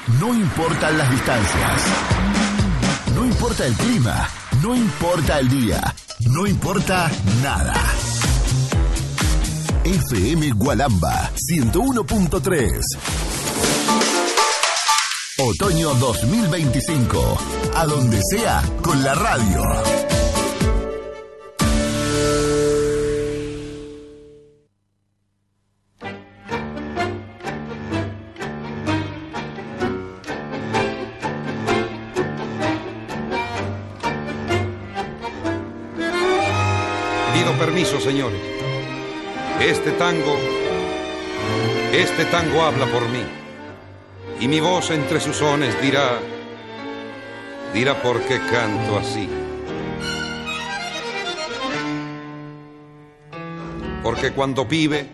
No importan las distancias. No importa el clima. No importa el día. No importa nada. FM Gualamba 101.3. Otoño 2025. A donde sea con la radio. Pido permiso, señores. Este tango habla por mí. Y mi voz entre sus sones dirá por qué canto así. Porque cuando pibe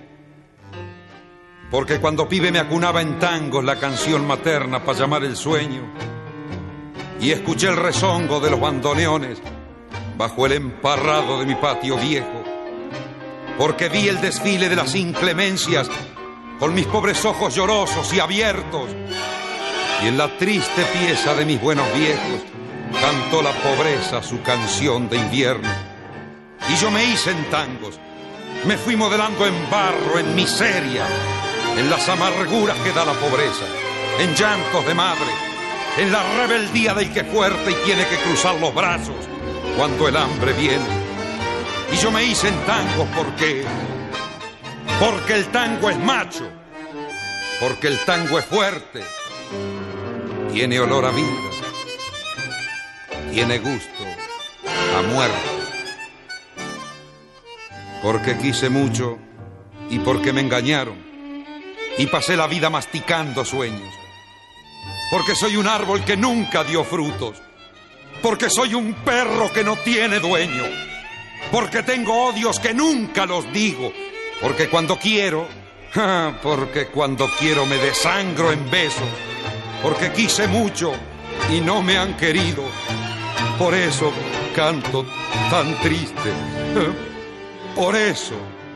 me acunaba en tangos la canción materna para llamar el sueño, y escuché el rezongo de los bandoneones bajo el emparrado de mi patio viejo. Porque vi el desfile de las inclemencias con mis pobres ojos llorosos y abiertos, y en la triste pieza de mis buenos viejos cantó la pobreza su canción de invierno. Y yo me hice en tangos, me fui modelando en barro, en miseria, en las amarguras que da la pobreza, en llantos de madre, en la rebeldía del que es fuerte y tiene que cruzar los brazos cuando el hambre viene. Y yo me hice en tangos porque el tango es macho, porque el tango es fuerte, tiene olor a vida, tiene gusto a muerte. Porque quise mucho y porque me engañaron y pasé la vida masticando sueños. Porque soy un árbol que nunca dio frutos, porque soy un perro que no tiene dueño, porque tengo odios que nunca los digo, porque cuando quiero me desangro en besos, porque quise mucho y no me han querido, por eso canto tan triste, por eso.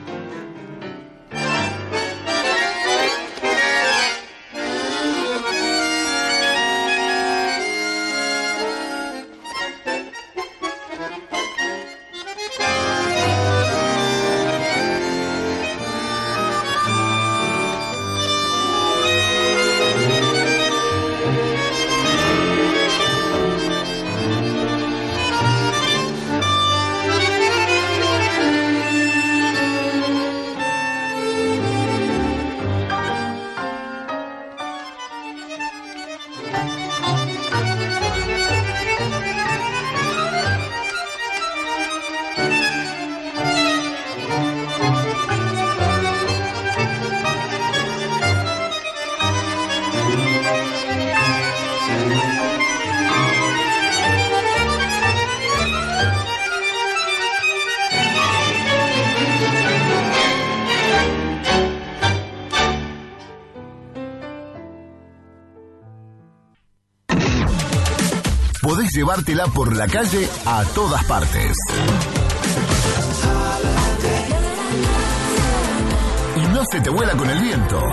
Podés llevártela por la calle a todas partes. Y no se te vuela con el viento.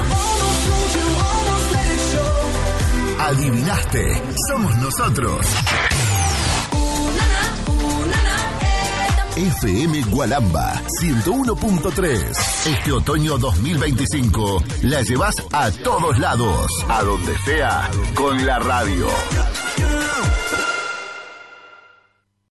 Adivinaste, somos nosotros. FM Gualamba 101.3. Este otoño 2025 la llevas a todos lados, a donde sea, con la radio.